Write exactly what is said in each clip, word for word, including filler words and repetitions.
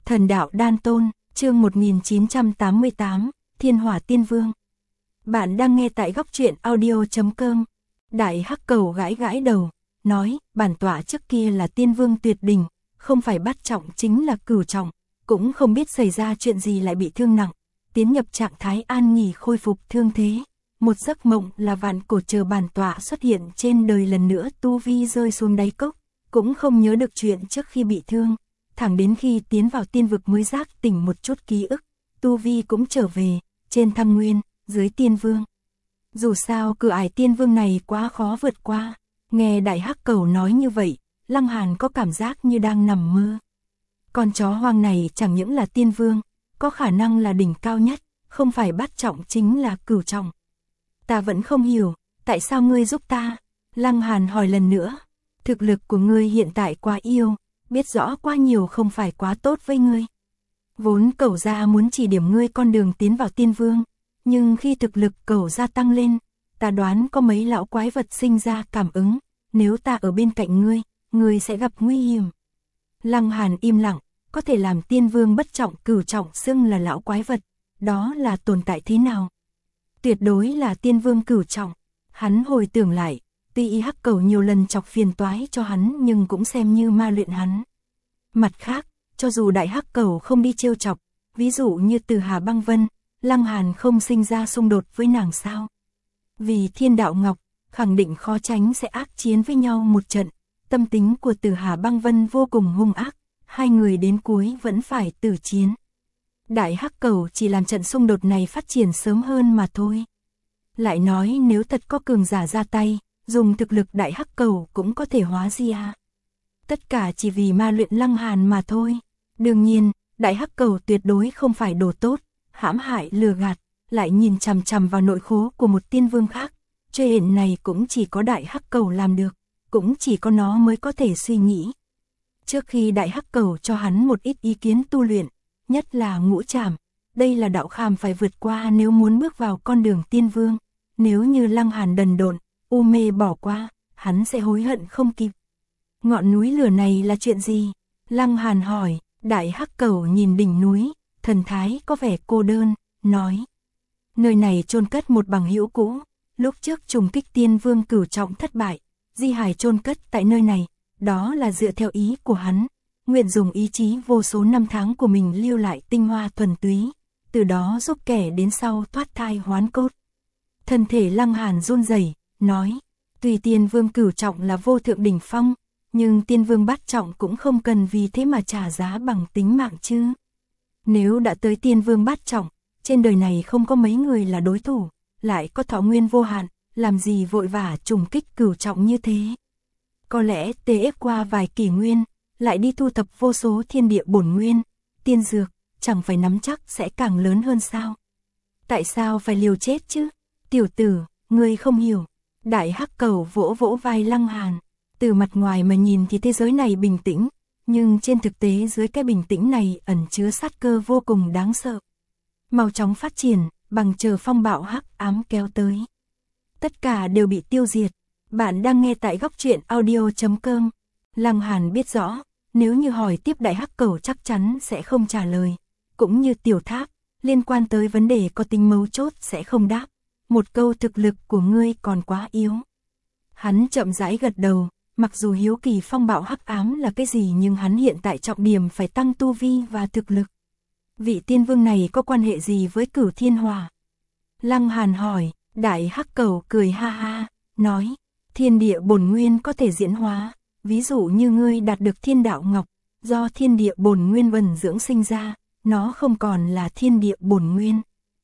Thần đạo đan tôn, chương một nghìn chín trăm tám mươi tám, Thiên Hỏa Tiên Vương. Bạn đang nghe tại góc truyện audio chấm com. Đại Hắc Cầu gãi gãi đầu, nói, bản tọa trước kia là tiên vương tuyệt đỉnh, không phải bát trọng chính là cửu trọng, cũng không biết xảy ra chuyện gì lại bị thương nặng, tiến nhập trạng thái an nghỉ khôi phục thương thế. Một giấc mộng là vạn cổ chờ bản tọa xuất hiện trên đời lần nữa, tu vi rơi xuống đáy cốc, cũng không nhớ được chuyện trước khi bị thương. Thẳng đến khi tiến vào tiên vực mới giác tỉnh một chút ký ức, tu vi cũng trở về, trên thăng nguyên, dưới tiên vương. Dù sao cửa ải tiên vương này quá khó vượt qua, nghe Đại Hắc Cầu nói như vậy, Lăng Hàn có cảm giác như đang nằm mơ. Con chó hoang này chẳng những là tiên vương, có khả năng là đỉnh cao nhất, không phải bát trọng chính là cửu trọng. Ta vẫn không hiểu, tại sao ngươi giúp ta? Lăng Hàn hỏi lần nữa, thực lực của ngươi hiện tại quá yếu, biết rõ quá nhiều không phải quá tốt với ngươi. Vốn Cẩu gia muốn chỉ điểm ngươi con đường tiến vào tiên vương, nhưng khi thực lực Cẩu gia tăng lên, ta đoán có mấy lão quái vật sinh ra cảm ứng, nếu ta ở bên cạnh ngươi, ngươi sẽ gặp nguy hiểm. Lăng Hàn im lặng, có thể làm tiên vương bất trọng cửu trọng xưng là lão quái vật, đó là tồn tại thế nào? Tuyệt đối là tiên vương cửu trọng. Hắn hồi tưởng lại, tuy Hắc Cầu nhiều lần chọc phiền toái cho hắn nhưng cũng xem như ma luyện hắn. Mặt khác, cho dù Đại Hắc Cầu không đi trêu chọc, ví dụ như Từ Hà Băng Vân, Lăng Hàn không sinh ra xung đột với nàng sao? Vì Thiên Đạo Ngọc, khẳng định khó tránh sẽ ác chiến với nhau một trận. Tâm tính của Từ Hà Băng Vân vô cùng hung ác, hai người đến cuối vẫn phải tử chiến. Đại Hắc Cầu chỉ làm trận xung đột này phát triển sớm hơn mà thôi. Lại nói nếu thật có cường giả ra tay, dùng thực lực Đại Hắc Cầu cũng có thể hóa ra. Tất cả chỉ vì ma luyện Lăng Hàn mà thôi. Đương nhiên, Đại Hắc Cầu tuyệt đối không phải đồ tốt, hãm hại lừa gạt, lại nhìn chằm chằm vào nội khố của một tiên vương khác. Chuyện này cũng chỉ có Đại Hắc Cầu làm được, cũng chỉ có nó mới có thể suy nghĩ. Trước khi Đại Hắc Cầu cho hắn một ít ý kiến tu luyện, nhất là ngũ trảm, đây là đạo khảm phải vượt qua nếu muốn bước vào con đường tiên vương. Nếu như Lăng Hàn đần độn, u mê bỏ qua, hắn sẽ hối hận không kịp. Ngọn núi lửa này là chuyện gì? Lăng Hàn hỏi. Đại Hắc Cầu nhìn đỉnh núi, thần thái có vẻ cô đơn, nói. Nơi này chôn cất một bằng hữu cũ, lúc trước trùng kích tiên vương cửu trọng thất bại, di hài chôn cất tại nơi này, đó là dựa theo ý của hắn, nguyện dùng ý chí vô số năm tháng của mình lưu lại tinh hoa thuần túy, từ đó giúp kẻ đến sau thoát thai hoán cốt. Thân thể Lăng Hàn run rẩy, nói, tuy tiên vương cửu trọng là vô thượng đỉnh phong, nhưng tiên vương bát trọng cũng không cần vì thế mà trả giá bằng tính mạng chứ. Nếu đã tới tiên vương bát trọng, trên đời này không có mấy người là đối thủ, lại có thọ nguyên vô hạn, làm gì vội vã trùng kích cửu trọng như thế. Có lẽ tê ép qua vài kỷ nguyên, lại đi thu thập vô số thiên địa bổn nguyên, tiên dược, chẳng phải nắm chắc sẽ càng lớn hơn sao? Tại sao phải liều chết chứ? Tiểu tử, ngươi không hiểu. Đại Hắc Cầu vỗ vỗ vai Lăng Hàn. Từ mặt ngoài mà nhìn thì thế giới này bình tĩnh, nhưng trên thực tế dưới cái bình tĩnh này ẩn chứa sát cơ vô cùng đáng sợ. Mau chóng phát triển, bằng chờ phong bạo hắc ám kéo tới. Tất cả đều bị tiêu diệt. Bạn đang nghe tại góc truyện audio chấm com. Lăng Hàn biết rõ, nếu như hỏi tiếp Đại Hắc Cầu chắc chắn sẽ không trả lời. Cũng như Tiểu Tháp, liên quan tới vấn đề có tính mấu chốt sẽ không đáp. Một câu thực lực của ngươi còn quá yếu. Hắn chậm rãi gật đầu, mặc dù hiếu kỳ phong bạo hắc ám là cái gì nhưng hắn hiện tại trọng điểm phải tăng tu vi và thực lực. Vị tiên vương này có quan hệ gì với Cửu Thiên Hỏa? Lăng Hàn hỏi. Đại Hắc Cầu cười ha ha, nói, thiên địa bổn nguyên có thể diễn hóa, ví dụ như ngươi đạt được Thiên Đạo Ngọc, do thiên địa bổn nguyên vần dưỡng sinh ra, nó không còn là thiên địa bổn nguyên.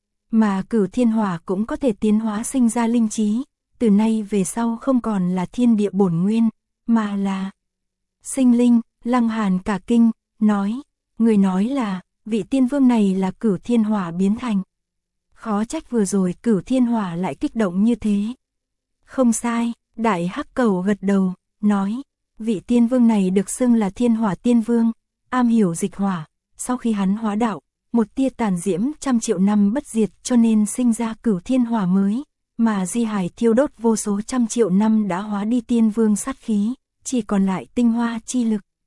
Mà Cửu Thiên Hỏa cũng có thể tiến hóa sinh ra linh trí, từ nay về sau không còn là thiên địa bổn nguyên, mà là sinh linh. Lăng Hàn cả kinh, nói, người nói là, vị tiên vương này là Cửu Thiên Hỏa biến thành. Khó trách vừa rồi Cửu Thiên Hỏa lại kích động như thế. Không sai, Đại Hắc Cầu gật đầu, nói, vị tiên vương này được xưng là Thiên Hỏa Tiên Vương, am hiểu dịch hỏa, sau khi hắn hóa đạo, một tia tàn diễm trăm triệu năm bất diệt cho nên sinh ra Cửu Thiên Hỏa mới, mà di hải thiêu đốt vô số trăm triệu năm đã hóa đi tiên vương sát khí, chỉ còn lại tinh hoa chi lực.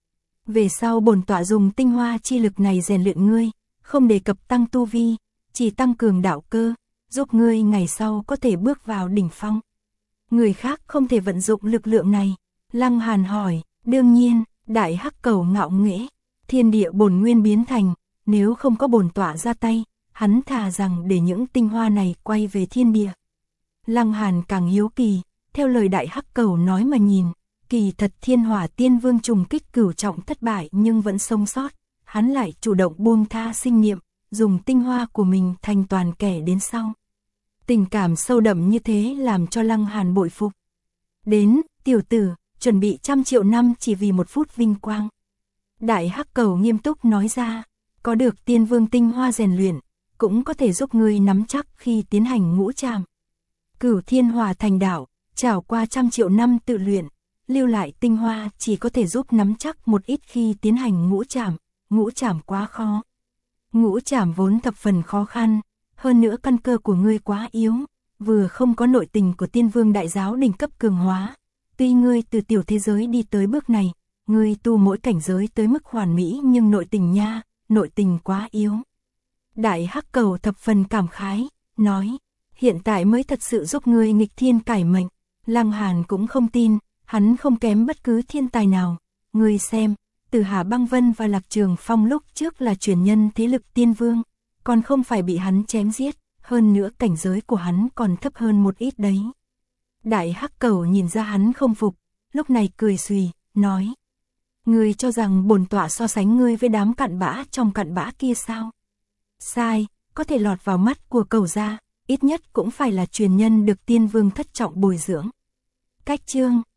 Về sau bổn tọa dùng tinh hoa chi lực này rèn luyện ngươi, không đề cập tăng tu vi, chỉ tăng cường đạo cơ, giúp ngươi ngày sau có thể bước vào đỉnh phong. Người khác không thể vận dụng lực lượng này. Lăng Hàn hỏi, đương nhiên, đại hắc cầu ngạo nghễ, thiên địa bổn nguyên biến thành, nếu không có bổn tọa ra tay, hắn thà rằng để những tinh hoa này quay về thiên địa. Lăng Hàn càng hiếu kỳ, theo lời đại hắc cầu nói mà nhìn, kỳ thật Thiên Hỏa Tiên Vương trùng kích cửu trọng thất bại nhưng vẫn sống sót, hắn lại chủ động buông tha sinh niệm, dùng tinh hoa của mình thành toàn kẻ đến sau. Tình cảm sâu đậm như thế làm cho Lăng Hàn bội phục. Đến, tiểu tử, chuẩn bị trăm triệu năm chỉ vì một phút vinh quang. Đại hắc cầu nghiêm túc nói ra, có được Tiên Vương tinh hoa rèn luyện, cũng có thể giúp ngươi nắm chắc khi tiến hành ngũ trảm. Cửu Thiên Hỏa thành đạo, trải qua trăm triệu năm tự luyện, lưu lại tinh hoa chỉ có thể giúp nắm chắc một ít khi tiến hành ngũ trảm, ngũ trảm quá khó. Ngũ trảm vốn thập phần khó khăn, hơn nữa căn cơ của ngươi quá yếu, vừa không có nội tình của Tiên Vương đại giáo đỉnh cấp cường hóa. Tuy ngươi từ tiểu thế giới đi tới bước này, ngươi tu mỗi cảnh giới tới mức hoàn mỹ nhưng nội tình nha, nội tình quá yếu. Đại hắc cầu thập phần cảm khái, nói, hiện tại mới thật sự giúp ngươi nghịch thiên cải mệnh. Lăng Hàn cũng không tin, hắn không kém bất cứ thiên tài nào. Ngươi xem, Từ Hà Băng Vân và Lạc Trường Phong lúc trước là truyền nhân thế lực Tiên Vương, còn không phải bị hắn chém giết, hơn nữa cảnh giới của hắn còn thấp hơn một ít đấy. Đại hắc cầu nhìn ra hắn không phục, lúc này cười xùy, nói, ngươi cho rằng bổn tọa so sánh ngươi với đám cặn bã trong cặn bã kia sao? Sai, có thể lọt vào mắt của cầu gia, ít nhất cũng phải là truyền nhân được Tiên Vương thất trọng bồi dưỡng. Cách chương